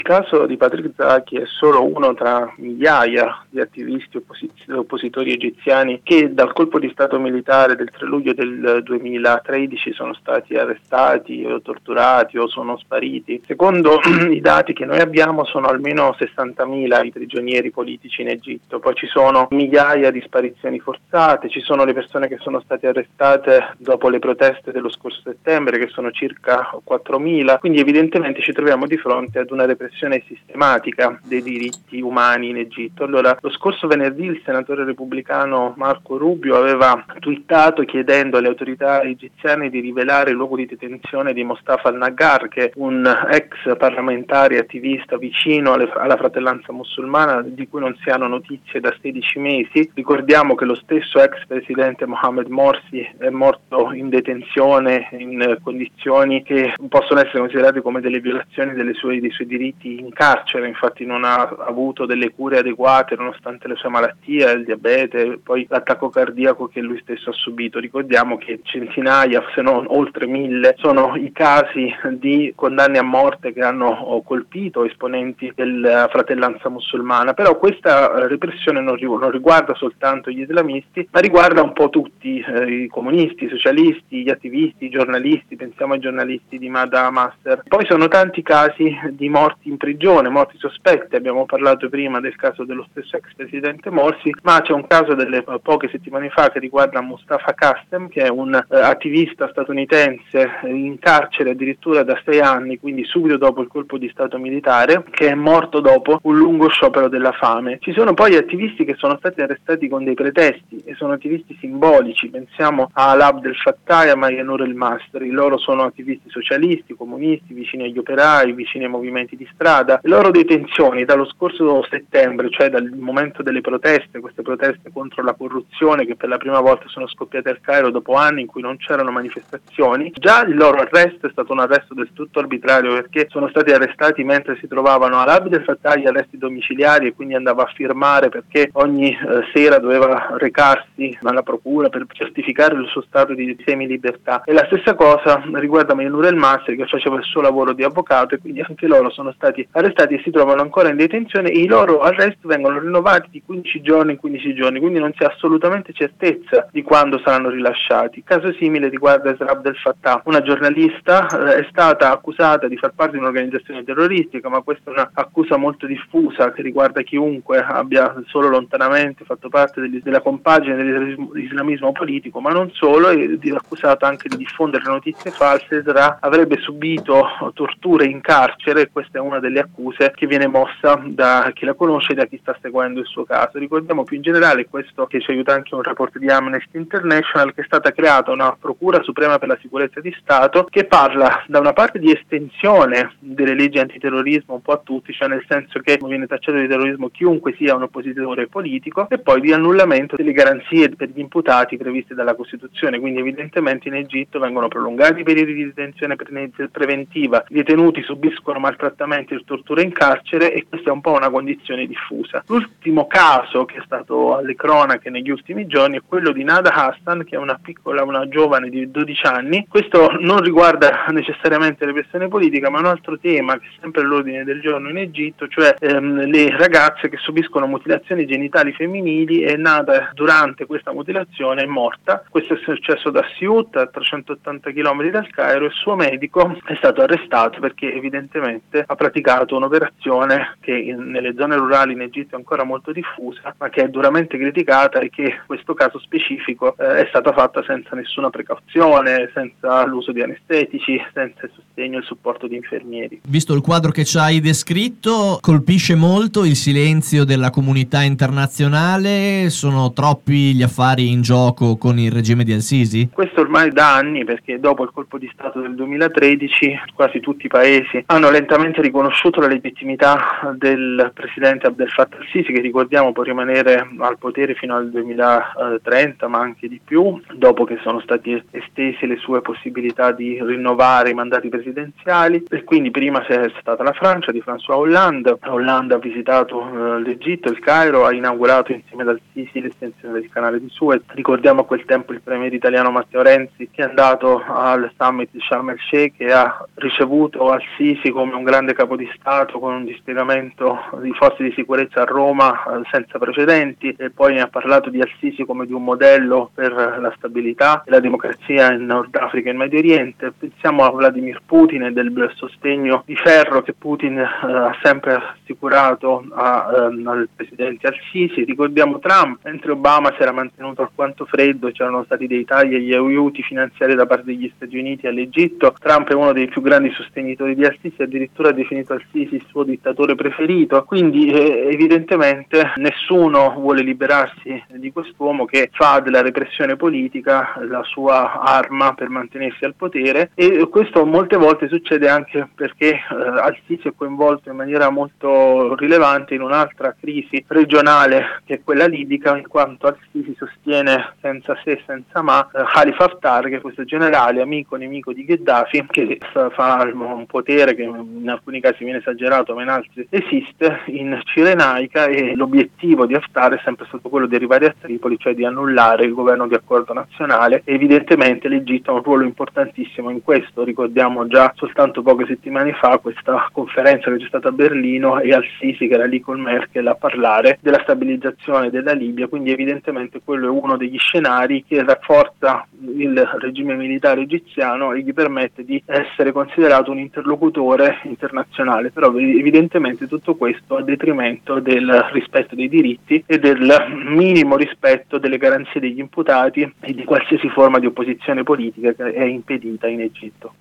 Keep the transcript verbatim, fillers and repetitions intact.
Il caso di Patrick Zaki è solo uno tra migliaia di attivisti opposit- oppositori egiziani che dal colpo di stato militare del tre luglio del duemilatredici sono stati arrestati o torturati o sono spariti. Secondo i dati che noi abbiamo sono almeno sessantamila i prigionieri politici in Egitto, poi ci sono migliaia di sparizioni forzate, ci sono le persone che sono state arrestate dopo le proteste dello scorso settembre che sono circa quattromila, quindi evidentemente ci troviamo di fronte ad una repressione sistematica dei diritti umani in Egitto. Allora, lo scorso venerdì il senatore repubblicano Marco Rubio aveva twittato chiedendo alle autorità egiziane di rivelare il luogo di detenzione di Mostafa al-Nagar, che è un ex parlamentare attivista vicino alle, alla fratellanza musulmana di cui non si hanno notizie da sedici mesi. Ricordiamo che lo stesso ex presidente Mohamed Morsi è morto in detenzione in condizioni che possono essere considerate come delle violazioni delle sue, dei suoi diritti in carcere, infatti non ha avuto delle cure adeguate nonostante le sue malattie, il diabete, poi l'attacco cardiaco che lui stesso ha subito. Ricordiamo che centinaia, se non oltre mille, sono i casi di condanne a morte che hanno colpito esponenti della fratellanza musulmana, però questa repressione non riguarda soltanto gli islamisti, ma riguarda un po' tutti, eh, i comunisti, i socialisti, gli attivisti, i giornalisti, pensiamo ai giornalisti di Mada Master. Poi sono tanti casi di morti in prigione, morti sospetti, abbiamo parlato prima del caso dello stesso ex presidente Morsi, ma c'è un caso delle poche settimane fa che riguarda Mustafa Kasem, che è un eh, attivista statunitense in carcere addirittura da sei anni, quindi subito dopo il colpo di stato militare, che è morto dopo un lungo sciopero della fame. Ci sono poi attivisti che sono stati arrestati con dei pretesti e sono attivisti simbolici, pensiamo a Alaa Abdel Fattah e a Maya Noor El Masri. Loro sono attivisti socialisti, comunisti, vicini agli operai, vicini ai movimenti di strada. Le loro detenzioni dallo scorso settembre, cioè dal momento delle proteste, queste proteste contro la corruzione che per la prima volta sono scoppiate al Cairo dopo anni in cui non c'erano manifestazioni, già il loro arresto è stato un arresto del tutto arbitrario, perché sono stati arrestati mentre si trovavano a Abdel Fattah gli arresti domiciliari e quindi andava a firmare perché ogni eh, sera doveva recarsi alla procura per certificare il suo stato di semilibertà. E la stessa cosa riguarda Noor El Masri, che faceva il suo lavoro di avvocato, e quindi anche loro sono stati arrestati e si trovano ancora in detenzione, e i loro arresti vengono rinnovati di quindici giorni in quindici giorni, quindi non si ha assolutamente certezza di quando saranno rilasciati. Caso simile riguarda Esra Abdel Fattah, una giornalista, eh, è stata accusata di far parte di un'organizzazione terroristica, ma questa è un'accusa molto diffusa che riguarda chiunque abbia solo lontanamente fatto parte degli, della compagine dell'islamismo politico, ma non solo, è accusata anche di diffondere notizie false. Esra avrebbe subito torture in carcere, e questa è una delle accuse che viene mossa da chi la conosce e da chi sta seguendo il suo caso. Ricordiamo più in generale, questo che ci aiuta anche un report di Amnesty International, che è stata creata una Procura Suprema per la Sicurezza di Stato che parla da una parte di estensione delle leggi antiterrorismo un po' a tutti, cioè nel senso che viene tacciato di terrorismo chiunque sia un oppositore politico, e poi di annullamento delle garanzie per gli imputati previste dalla Costituzione. Quindi evidentemente in Egitto vengono prolungati i periodi di detenzione preventiva, i detenuti subiscono maltrattamenti e torture in carcere, e questa è un po' una condizione diffusa. L'ultimo caso che è stato alle cronache negli ultimi giorni è quello di Nada Hassan, che è una piccola, una giovane di dodici anni. Questo non riguarda necessariamente repressione politica, ma un altro tema che è sempre all'ordine del giorno in Egitto, cioè ehm, le ragazze che subiscono mutilazioni genitali femminili, e Nada durante questa mutilazione è morta. Questo è successo da Siut, a trecentottanta chilometri dal Cairo. Il suo medico è stato arrestato perché evidentemente ha praticato un'operazione che in, nelle zone rurali in Egitto è ancora molto diffusa, ma che è duramente criticata, e che in questo caso specifico eh, è stata fatta senza nessuna precauzione, senza l'uso di anestetici, senza il sostegno e il supporto di infermieri. Visto il quadro che ci hai descritto, colpisce molto il silenzio della comunità internazionale. Sono troppi gli affari in gioco con il regime di Al-Sisi? Questo ormai da anni, perché dopo il colpo di stato del duemilatredici quasi tutti i paesi hanno lentamente riconosciuto la legittimità del presidente Abdel Fattah al-Sisi, che ricordiamo può rimanere al potere fino al duemilatrenta, ma anche di più, dopo che sono stati estesi le sue possibilità di rinnovare i mandati presidenziali. E quindi prima c'è stata la Francia di François Hollande. Hollande ha visitato eh, l'Egitto, il Cairo, ha inaugurato insieme ad al-Sisi l'estensione del canale di Suez. Ricordiamo a quel tempo il premier italiano Matteo Renzi, che è andato al summit di Sharm el Sheikh e ha ricevuto al-Sisi come un grande capo capo di Stato con un dispiegamento di forze di sicurezza a Roma eh, senza precedenti, e poi ne ha parlato di Al-Sisi come di un modello per la stabilità e la democrazia in Nord Africa e in Medio Oriente. Pensiamo a Vladimir Putin e del sostegno di ferro che Putin eh, ha sempre assicurato a, eh, al presidente Al-Sisi. Ricordiamo Trump, mentre Obama si era mantenuto alquanto freddo e c'erano stati dei tagli agli aiuti finanziari da parte degli Stati Uniti all'Egitto, Trump è uno dei più grandi sostenitori di Al-Sisi, addirittura ha definito Al-Sisi il suo dittatore preferito. Quindi eh, evidentemente nessuno vuole liberarsi di quest'uomo che fa della repressione politica la sua arma per mantenersi al potere, e questo molte volte succede anche perché eh, Al-Sisi è coinvolto in maniera molto rilevante in un'altra crisi regionale che è quella libica, in quanto Al-Sisi sostiene senza se senza ma eh, Khalifa Haftar, che è questo generale amico nemico di Gheddafi, che fa un potere che in alcuni casi viene esagerato ma in altri esiste in Cirenaica, e l'obiettivo di Haftar è sempre stato quello di arrivare a Tripoli, cioè di annullare il governo di accordo nazionale. E evidentemente l'Egitto ha un ruolo importantissimo in questo. Ricordiamo già soltanto poche settimane fa questa conferenza che c'è stata a Berlino e Al-Sisi che era lì con Merkel a parlare della stabilizzazione della Libia, quindi evidentemente quello è uno degli scenari che rafforza il regime militare egiziano e gli permette di essere considerato un interlocutore internazionale. Però evidentemente tutto questo a detrimento del rispetto dei diritti e del minimo rispetto delle garanzie degli imputati e di qualsiasi forma di opposizione politica che è impedita in Egitto.